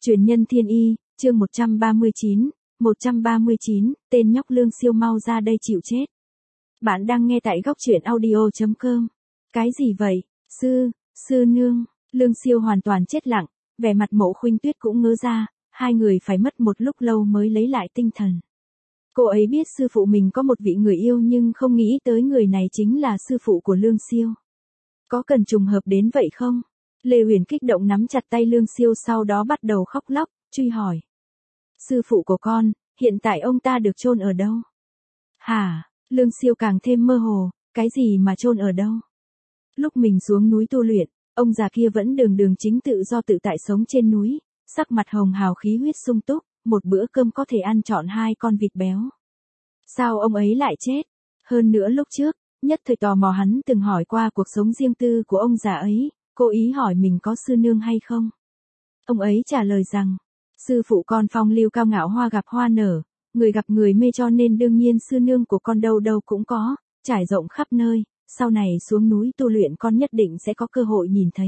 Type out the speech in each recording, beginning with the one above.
Truyền nhân thiên y, chương 139, tên nhóc Lương Siêu mau ra đây chịu chết. Bạn đang nghe tại góc truyện audio.com. Cái gì vậy, sư nương, Lương Siêu hoàn toàn chết lặng, vẻ mặt Mộ Khuynh Tuyết cũng ngớ ra, hai người phải mất một lúc lâu mới lấy lại tinh thần. Cô ấy biết sư phụ mình có một vị người yêu nhưng không nghĩ tới người này chính là sư phụ của Lương Siêu. Có cần trùng hợp đến vậy không? Lê Huyền kích động nắm chặt tay Lương Siêu sau đó bắt đầu khóc lóc, truy hỏi. Sư phụ của con, hiện tại ông ta được chôn ở đâu? Hả? Lương Siêu càng thêm mơ hồ, cái gì mà chôn ở đâu? Lúc mình xuống núi tu luyện, ông già kia vẫn đường chính tự do tự tại sống trên núi, sắc mặt hồng hào khí huyết sung túc, một bữa cơm có thể ăn trọn 2 con vịt béo. Sao ông ấy lại chết? Hơn nữa lúc trước, nhất thời tò mò hắn từng hỏi qua cuộc sống riêng tư của ông già ấy, cố ý hỏi mình có sư nương hay không. Ông ấy trả lời rằng, sư phụ con phong lưu cao ngạo hoa gặp hoa nở, người gặp người mê cho nên đương nhiên sư nương của con đâu đâu cũng có, trải rộng khắp nơi, sau này xuống núi tu luyện con nhất định sẽ có cơ hội nhìn thấy.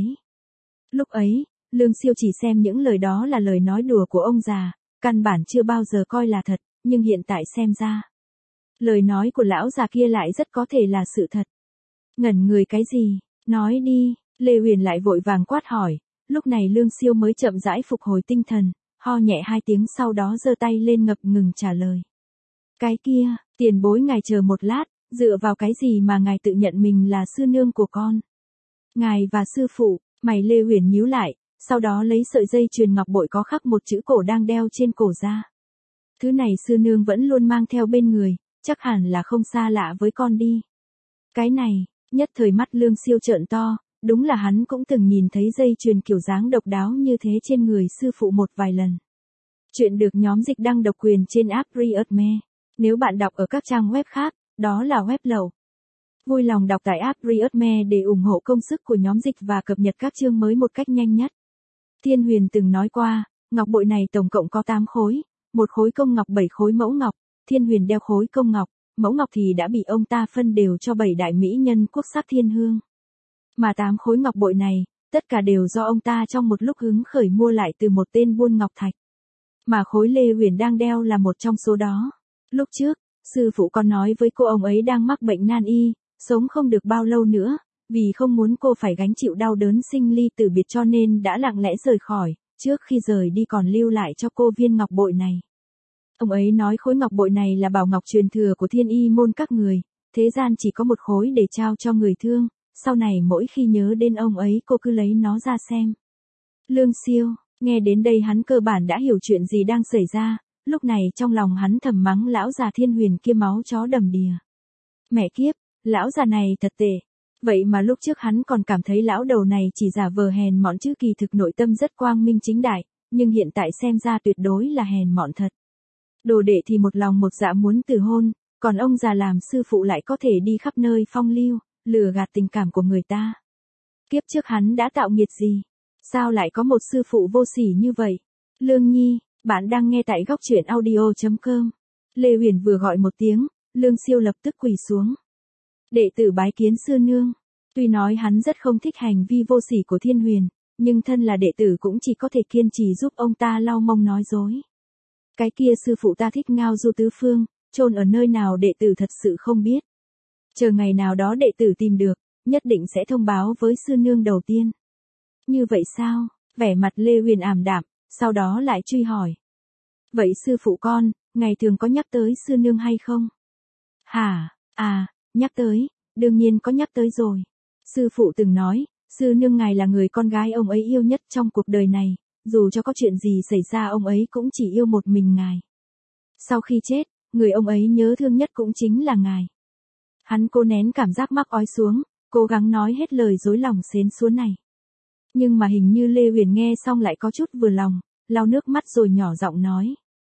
Lúc ấy, Lương Siêu chỉ xem những lời đó là lời nói đùa của ông già, căn bản chưa bao giờ coi là thật, nhưng hiện tại xem ra. Lời nói của lão già kia lại rất có thể là sự thật. Ngẩn người cái gì, nói đi, Lê Huyền lại vội vàng quát hỏi, lúc này Lương Siêu mới chậm rãi phục hồi tinh thần, ho nhẹ 2 tiếng sau đó giơ tay lên ngập ngừng trả lời. Cái kia, tiền bối ngài chờ một lát, dựa vào cái gì mà ngài tự nhận mình là sư nương của con? Ngài và sư phụ, mày Lê Huyền nhíu lại, sau đó lấy sợi dây chuyền ngọc bội có khắc một chữ cổ đang đeo trên cổ ra. Thứ này sư nương vẫn luôn mang theo bên người, chắc hẳn là không xa lạ với con đi. Cái này, nhất thời mắt Lương Siêu trợn to, đúng là hắn cũng từng nhìn thấy dây chuyền kiểu dáng độc đáo như thế trên người sư phụ một vài lần. Chuyện được nhóm dịch đăng độc quyền trên app Readme. Nếu bạn đọc ở các trang web khác, đó là web lậu. Vui lòng đọc tại app Readme để ủng hộ công sức của nhóm dịch và cập nhật các chương mới một cách nhanh nhất. Thiên Huyền từng nói qua, ngọc bội này tổng cộng có 8 khối, một khối công ngọc 7 khối mẫu ngọc, Thiên Huyền đeo khối công ngọc, mẫu ngọc thì đã bị ông ta phân đều cho 7 đại mỹ nhân quốc sắc thiên hương. Mà 8 khối ngọc bội này, tất cả đều do ông ta trong một lúc hứng khởi mua lại từ một tên buôn ngọc thạch. Mà khối Lê Huyền đang đeo là một trong số đó. Lúc trước, sư phụ con nói với cô ông ấy đang mắc bệnh nan y, sống không được bao lâu nữa, vì không muốn cô phải gánh chịu đau đớn sinh ly tử biệt cho nên đã lặng lẽ rời khỏi, trước khi rời đi còn lưu lại cho cô viên ngọc bội này. Ông ấy nói khối ngọc bội này là bảo ngọc truyền thừa của Thiên Y môn các người, thế gian chỉ có một khối để trao cho người thương, sau này mỗi khi nhớ đến ông ấy cô cứ lấy nó ra xem. Lương Siêu, nghe đến đây hắn cơ bản đã hiểu chuyện gì đang xảy ra, lúc này trong lòng hắn thầm mắng lão già Thiên Huyền kia máu chó đầm đìa. Mẹ kiếp, lão già này thật tệ. Vậy mà lúc trước hắn còn cảm thấy lão đầu này chỉ giả vờ hèn mọn chứ kỳ thực nội tâm rất quang minh chính đại, nhưng hiện tại xem ra tuyệt đối là hèn mọn thật. Đồ đệ thì một lòng một dạ muốn từ hôn, còn ông già làm sư phụ lại có thể đi khắp nơi phong lưu, lừa gạt tình cảm của người ta. Kiếp trước hắn đã tạo nghiệt gì? Sao lại có một sư phụ vô sỉ như vậy? Lương Nhi, bạn đang nghe tại góc truyện audio.com. Lê Huyền vừa gọi một tiếng, Lương Siêu lập tức quỳ xuống. Đệ tử bái kiến sư nương. Tuy nói hắn rất không thích hành vi vô sỉ của Thiên Huyền, nhưng thân là đệ tử cũng chỉ có thể kiên trì giúp ông ta lau mông nói dối. Cái kia sư phụ ta thích ngao du tứ phương, chôn ở nơi nào đệ tử thật sự không biết. Chờ ngày nào đó đệ tử tìm được, nhất định sẽ thông báo với sư nương đầu tiên. Như vậy sao? Vẻ mặt Lê Huyền ảm đạm, sau đó lại truy hỏi. Vậy sư phụ con, ngày thường có nhắc tới sư nương hay không? Hả? À, nhắc tới, đương nhiên có nhắc tới rồi. Sư phụ từng nói, sư nương ngài là người con gái ông ấy yêu nhất trong cuộc đời này, dù cho có chuyện gì xảy ra ông ấy cũng chỉ yêu một mình ngài. Sau khi chết, người ông ấy nhớ thương nhất cũng chính là ngài. Hắn cố nén cảm giác mắc ói xuống, cố gắng nói hết lời dối lòng xến xúa này. Nhưng mà hình như Lê Huyền nghe xong lại có chút vừa lòng, lau nước mắt rồi nhỏ giọng nói.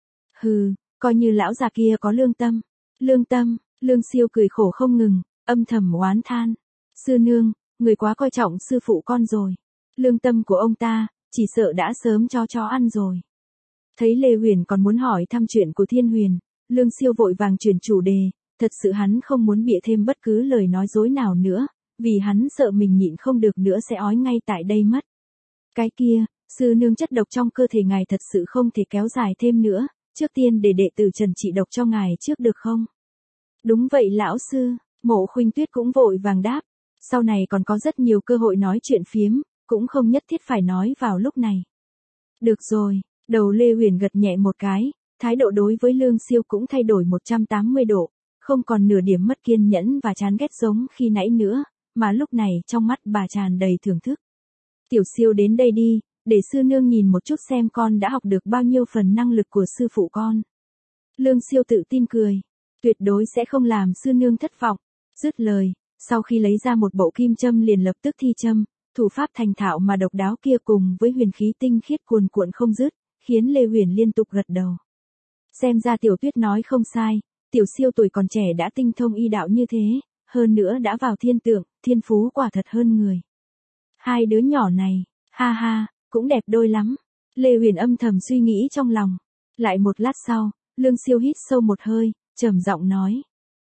Hừ, coi như lão già kia có lương tâm. Lương tâm, Lương Siêu cười khổ không ngừng, âm thầm oán than. Sư nương, người quá coi trọng sư phụ con rồi. Lương tâm của ông ta, chỉ sợ đã sớm cho chó ăn rồi. Thấy Lê Huyền còn muốn hỏi thăm chuyện của Thiên Huyền, Lương Siêu vội vàng chuyển chủ đề, thật sự hắn không muốn bịa thêm bất cứ lời nói dối nào nữa, vì hắn sợ mình nhịn không được nữa sẽ ói ngay tại đây mất. Cái kia, Sư nương chất độc trong cơ thể ngài thật sự không thể kéo dài thêm nữa, trước tiên để đệ tử Trần trị độc cho ngài trước được không? Đúng vậy lão sư, Mộ Khuynh Tuyết cũng vội vàng đáp, sau này còn có rất nhiều cơ hội nói chuyện phiếm, cũng không nhất thiết phải nói vào lúc này. Được rồi, đầu Lê Huyền gật nhẹ một cái, thái độ đối với Lương Siêu cũng thay đổi 180 độ, không còn nửa điểm mất kiên nhẫn và chán ghét giống khi nãy nữa, mà lúc này trong mắt bà tràn đầy thưởng thức. Tiểu Siêu đến đây đi, để sư nương nhìn một chút xem con đã học được bao nhiêu phần năng lực của sư phụ con. Lương Siêu tự tin cười, tuyệt đối sẽ không làm sư nương thất vọng. Dứt lời, sau khi lấy ra một bộ kim châm liền lập tức thi châm, thủ pháp thành thạo mà độc đáo kia cùng với huyền khí tinh khiết cuồn cuộn không dứt, khiến Lê Huyền liên tục gật đầu. Xem ra Tiểu Tuyết nói không sai, Tiểu Siêu tuổi còn trẻ đã tinh thông y đạo như thế, hơn nữa đã vào thiên tượng, thiên phú quả thật hơn người. Hai đứa nhỏ này, ha ha, cũng đẹp đôi lắm. Lê Huyền âm thầm suy nghĩ trong lòng. Lại một lát sau, Lương Siêu hít sâu một hơi, trầm giọng nói.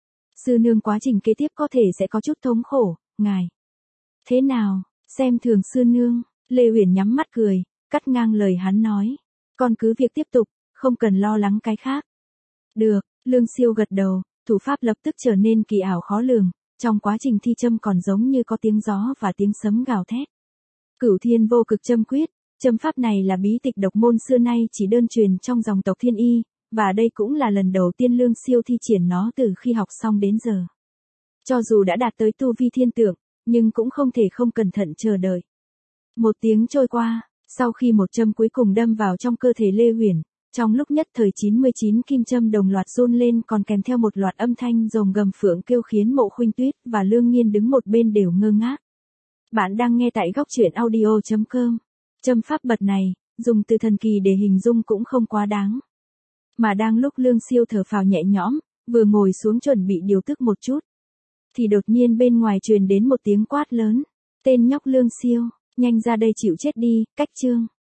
Sư nương quá trình kế tiếp có thể sẽ có chút thống khổ, ngài. Thế nào, xem thường sư nương, Lê Huyền nhắm mắt cười, cắt ngang lời hắn nói. Con cứ việc tiếp tục, không cần lo lắng cái khác. Được, Lương Siêu gật đầu, thủ pháp lập tức trở nên kỳ ảo khó lường, trong quá trình thi châm còn giống như có tiếng gió và tiếng sấm gào thét. Cửu Thiên Vô Cực Châm Quyết, châm pháp này là bí tịch độc môn xưa nay chỉ đơn truyền trong dòng tộc Thiên Y, và đây cũng là lần đầu tiên Lương Siêu thi triển nó từ khi học xong đến giờ. Cho dù đã đạt tới tu vi thiên tượng, nhưng cũng không thể không cẩn thận chờ đợi. Một tiếng trôi qua, sau khi một châm cuối cùng đâm vào trong cơ thể Lê Huyền, trong lúc nhất thời 99 kim châm đồng loạt run lên còn kèm theo một loạt âm thanh rồng gầm phượng kêu khiến Mộ Khuynh Tuyết và Lương Nhiên đứng một bên đều ngơ ngác. Bạn đang nghe tại góc truyện audio.com. Châm pháp bậc này, dùng từ thần kỳ để hình dung cũng không quá đáng. Mà đang lúc Lương Siêu thở phào nhẹ nhõm, vừa ngồi xuống chuẩn bị điều tức một chút, thì đột nhiên bên ngoài truyền đến một tiếng quát lớn. Tên nhóc Lương Siêu, nhanh ra đây chịu chết đi, cách chương.